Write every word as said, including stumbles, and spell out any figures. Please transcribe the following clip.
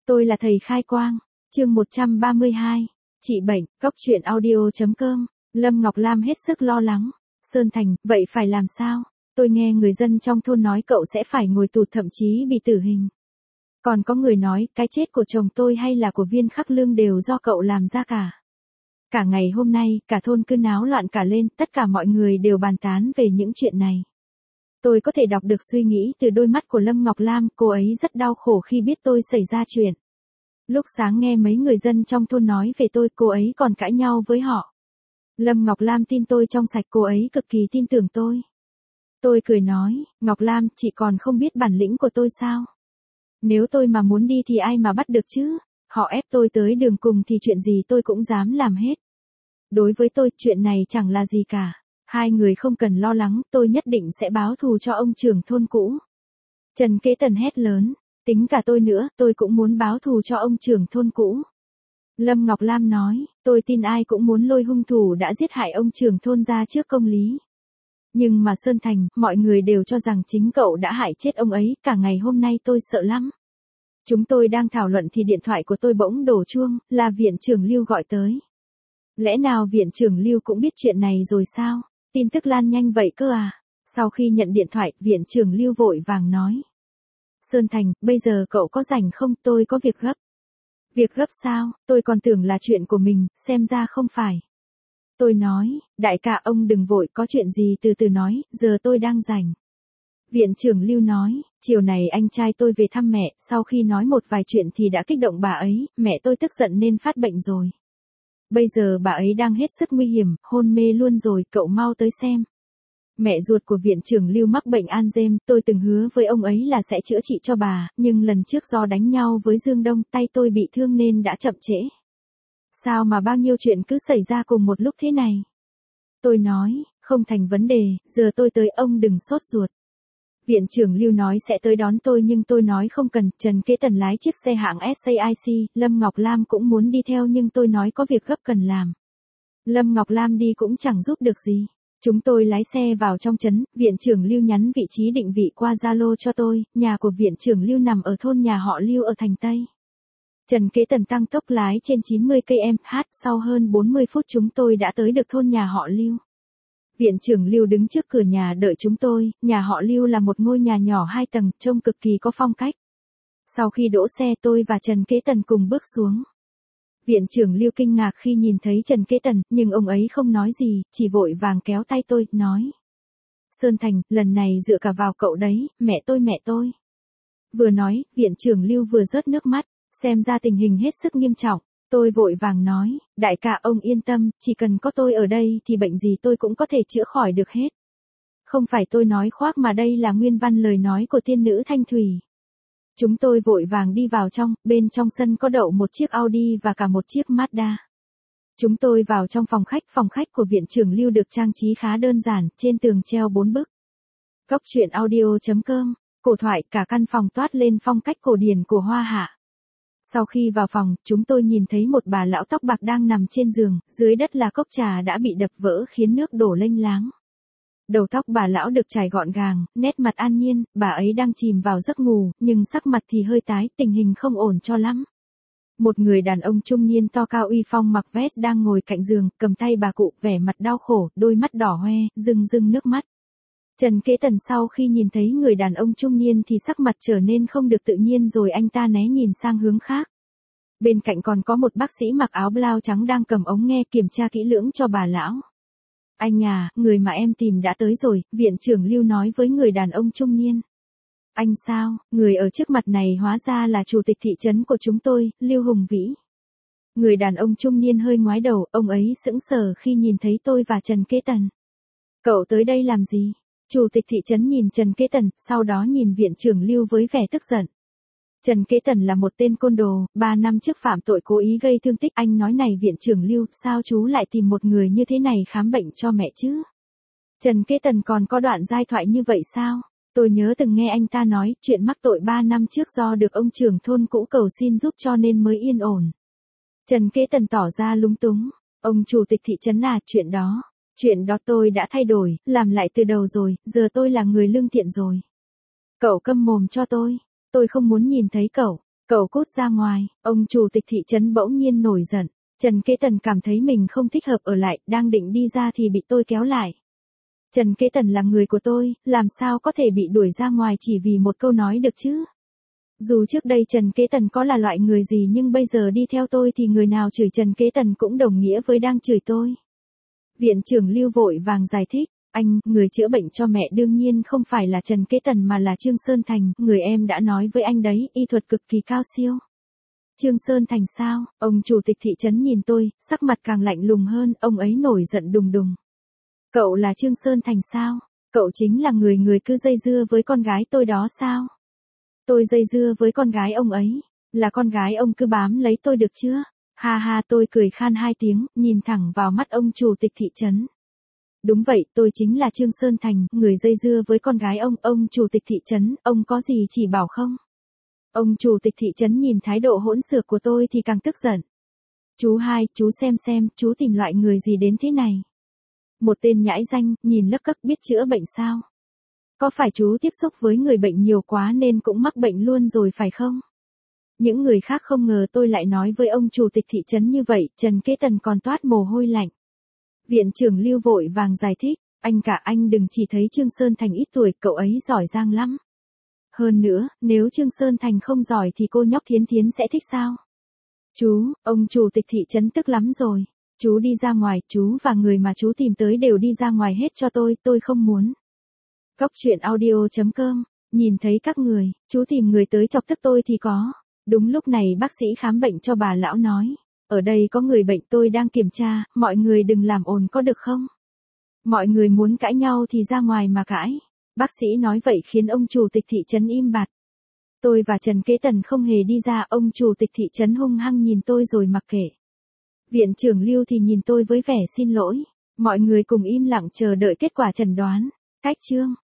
Tôi là thầy khai quang. Chương một trăm ba mươi hai. Trị bệnh, góc truyện audio.com. Lâm Ngọc Lam hết sức lo lắng. Sơn Thành, vậy phải làm sao? Tôi nghe người dân trong thôn nói cậu sẽ phải ngồi tù, thậm chí bị tử hình. Còn có người nói cái chết của chồng tôi hay là của Viên Khắc Lương đều do cậu làm ra cả. Cả ngày hôm nay, cả thôn cứ náo loạn cả lên, tất cả mọi người đều bàn tán về những chuyện này. Tôi có thể đọc được suy nghĩ từ đôi mắt của Lâm Ngọc Lam, cô ấy rất đau khổ khi biết tôi xảy ra chuyện. Lúc sáng nghe mấy người dân trong thôn nói về tôi, cô ấy còn cãi nhau với họ. Lâm Ngọc Lam tin tôi trong sạch, cô ấy cực kỳ tin tưởng tôi. Tôi cười nói, Ngọc Lam, chị còn không biết bản lĩnh của tôi sao? Nếu tôi mà muốn đi thì ai mà bắt được chứ? Họ ép tôi tới đường cùng thì chuyện gì tôi cũng dám làm hết. Đối với tôi, chuyện này chẳng là gì cả. Hai người không cần lo lắng, tôi nhất định sẽ báo thù cho ông trưởng thôn cũ. Trần Kế Tần hét lớn, tính cả tôi nữa, tôi cũng muốn báo thù cho ông trưởng thôn cũ. Lâm Ngọc Lam nói, tôi tin ai cũng muốn lôi hung thủ đã giết hại ông trưởng thôn ra trước công lý. Nhưng mà Sơn Thành, mọi người đều cho rằng chính cậu đã hại chết ông ấy, cả ngày hôm nay tôi sợ lắm. Chúng tôi đang thảo luận thì điện thoại của tôi bỗng đổ chuông, là viện trưởng Lưu gọi tới. Lẽ nào viện trưởng Lưu cũng biết chuyện này rồi sao? Tin tức lan nhanh vậy cơ à? Sau khi nhận điện thoại, viện trưởng Lưu vội vàng nói. Sơn Thành, bây giờ cậu có rảnh không? Tôi có việc gấp. Việc gấp sao? Tôi còn tưởng là chuyện của mình, xem ra không phải. Tôi nói, đại ca ông đừng vội, có chuyện gì từ từ nói, giờ tôi đang rảnh. Viện trưởng Lưu nói, chiều này anh trai tôi về thăm mẹ, sau khi nói một vài chuyện thì đã kích động bà ấy, mẹ tôi tức giận nên phát bệnh rồi. Bây giờ bà ấy đang hết sức nguy hiểm, hôn mê luôn rồi, cậu mau tới xem. Mẹ ruột của viện trưởng Lưu mắc bệnh Alzheimer, tôi từng hứa với ông ấy là sẽ chữa trị cho bà, nhưng lần trước do đánh nhau với Dương Đông, tay tôi bị thương nên đã chậm trễ. Sao mà bao nhiêu chuyện cứ xảy ra cùng một lúc thế này? Tôi nói, không thành vấn đề, giờ tôi tới, ông đừng sốt ruột. Viện trưởng Lưu nói sẽ tới đón tôi nhưng tôi nói không cần. Trần Kế Tần lái chiếc xe hãng ét a i xê, Lâm Ngọc Lam cũng muốn đi theo nhưng tôi nói có việc gấp cần làm. Lâm Ngọc Lam đi cũng chẳng giúp được gì. Chúng tôi lái xe vào trong trấn, viện trưởng Lưu nhắn vị trí định vị qua Zalo cho tôi, nhà của viện trưởng Lưu nằm ở thôn nhà họ Lưu ở thành Tây. Trần Kế Tần tăng tốc lái trên chín mươi ki lô mét trên giờ, sau hơn bốn mươi phút chúng tôi đã tới được thôn nhà họ Lưu. Viện trưởng Lưu đứng trước cửa nhà đợi chúng tôi, nhà họ Lưu là một ngôi nhà nhỏ hai tầng, trông cực kỳ có phong cách. Sau khi đỗ xe tôi và Trần Kế Tần cùng bước xuống. Viện trưởng Lưu kinh ngạc khi nhìn thấy Trần Kế Tần, nhưng ông ấy không nói gì, chỉ vội vàng kéo tay tôi, nói. Sơn Thành, lần này dựa cả vào cậu đấy, mẹ tôi mẹ tôi. Vừa nói, viện trưởng Lưu vừa rớt nước mắt, xem ra tình hình hết sức nghiêm trọng. Tôi vội vàng nói, đại ca ông yên tâm, chỉ cần có tôi ở đây thì bệnh gì tôi cũng có thể chữa khỏi được hết. Không phải tôi nói khoác mà đây là nguyên văn lời nói của tiên nữ Thanh Thủy. Chúng tôi vội vàng đi vào trong, bên trong sân có đậu một chiếc Audi và cả một chiếc Mazda. Chúng tôi vào trong phòng khách, phòng khách của viện trưởng Lưu được trang trí khá đơn giản, trên tường treo bốn bức. Góc truyện audio.com, cổ thoại, cả căn phòng toát lên phong cách cổ điển của Hoa Hạ. Sau khi vào phòng, chúng tôi nhìn thấy một bà lão tóc bạc đang nằm trên giường, dưới đất là cốc trà đã bị đập vỡ khiến nước đổ lênh láng. Đầu tóc bà lão được chải gọn gàng, nét mặt an nhiên, bà ấy đang chìm vào giấc ngủ, nhưng sắc mặt thì hơi tái, tình hình không ổn cho lắm. Một người đàn ông trung niên to cao uy phong mặc vest đang ngồi cạnh giường, cầm tay bà cụ, vẻ mặt đau khổ, đôi mắt đỏ hoe, rưng rưng nước mắt. Trần Kế Tần sau khi nhìn thấy người đàn ông trung niên thì sắc mặt trở nên không được tự nhiên rồi anh ta né nhìn sang hướng khác. Bên cạnh còn có một bác sĩ mặc áo blau trắng đang cầm ống nghe kiểm tra kỹ lưỡng cho bà lão. Anh à, người mà em tìm đã tới rồi, viện trưởng Lưu nói với người đàn ông trung niên. Anh sao, người ở trước mặt này hóa ra là chủ tịch thị trấn của chúng tôi, Lưu Hùng Vĩ. Người đàn ông trung niên hơi ngoái đầu, ông ấy sững sờ khi nhìn thấy tôi và Trần Kế Tần. Cậu tới đây làm gì? Chủ tịch thị trấn nhìn Trần Kế Tần, sau đó nhìn viện trưởng Lưu với vẻ tức giận. Trần Kế Tần là một tên côn đồ, ba năm trước phạm tội cố ý gây thương tích. Anh nói này viện trưởng Lưu, sao chú lại tìm một người như thế này khám bệnh cho mẹ chứ? Trần Kế Tần còn có đoạn giai thoại như vậy sao? Tôi nhớ từng nghe anh ta nói, chuyện mắc tội ba năm trước do được ông trưởng thôn cũ cầu xin giúp cho nên mới yên ổn. Trần Kế Tần tỏ ra lúng túng. Ông chủ tịch thị trấn à, chuyện đó. Chuyện đó tôi đã thay đổi, làm lại từ đầu rồi, giờ tôi là người lương thiện rồi. Cậu câm mồm cho tôi. Tôi không muốn nhìn thấy cậu. Cậu cút ra ngoài, ông chủ tịch thị trấn bỗng nhiên nổi giận. Trần Kế Tần cảm thấy mình không thích hợp ở lại, đang định đi ra thì bị tôi kéo lại. Trần Kế Tần là người của tôi, làm sao có thể bị đuổi ra ngoài chỉ vì một câu nói được chứ? Dù trước đây Trần Kế Tần có là loại người gì nhưng bây giờ đi theo tôi thì người nào chửi Trần Kế Tần cũng đồng nghĩa với đang chửi tôi. Viện trưởng Lưu vội vàng giải thích, anh, người chữa bệnh cho mẹ đương nhiên không phải là Trần Kế Tần mà là Trương Sơn Thành, người em đã nói với anh đấy, y thuật cực kỳ cao siêu. Trương Sơn Thành sao? Ông chủ tịch thị trấn nhìn tôi, sắc mặt càng lạnh lùng hơn, ông ấy nổi giận đùng đùng. Cậu là Trương Sơn Thành sao? Cậu chính là người người cứ dây dưa với con gái tôi đó sao? Tôi dây dưa với con gái ông ấy, là con gái ông cứ bám lấy tôi được chưa? Ha ha, tôi cười khan hai tiếng, nhìn thẳng vào mắt ông chủ tịch thị trấn. Đúng vậy, tôi chính là Trương Sơn Thành, người dây dưa với con gái ông, ông chủ tịch thị trấn, ông có gì chỉ bảo không? Ông chủ tịch thị trấn nhìn thái độ hỗn xược của tôi thì càng tức giận. Chú hai, chú xem xem, chú tìm loại người gì đến thế này? Một tên nhãi danh, nhìn lấc cấc biết chữa bệnh sao? Có phải chú tiếp xúc với người bệnh nhiều quá nên cũng mắc bệnh luôn rồi phải không? Những người khác không ngờ tôi lại nói với ông chủ tịch thị trấn như vậy, Trần Kế Tần còn toát mồ hôi lạnh. Viện trưởng Lưu vội vàng giải thích, anh cả anh đừng chỉ thấy Trương Sơn Thành ít tuổi, cậu ấy giỏi giang lắm. Hơn nữa, nếu Trương Sơn Thành không giỏi thì cô nhóc Thiến Thiến sẽ thích sao? Chú, ông chủ tịch thị trấn tức lắm rồi. Chú đi ra ngoài, chú và người mà chú tìm tới đều đi ra ngoài hết cho tôi, tôi không muốn. Góc truyện audio chấm com, nhìn thấy các người, chú tìm người tới chọc tức tôi thì có. Đúng lúc này bác sĩ khám bệnh cho bà lão nói, ở đây có người bệnh tôi đang kiểm tra, mọi người đừng làm ồn có được không? Mọi người muốn cãi nhau thì ra ngoài mà cãi. Bác sĩ nói vậy khiến ông chủ tịch thị trấn im bặt. Tôi và Trần Kế Tần không hề đi ra, ông chủ tịch thị trấn hung hăng nhìn tôi rồi mặc kệ. Viện trưởng Lưu thì nhìn tôi với vẻ xin lỗi. Mọi người cùng im lặng chờ đợi kết quả chẩn đoán. Cách chương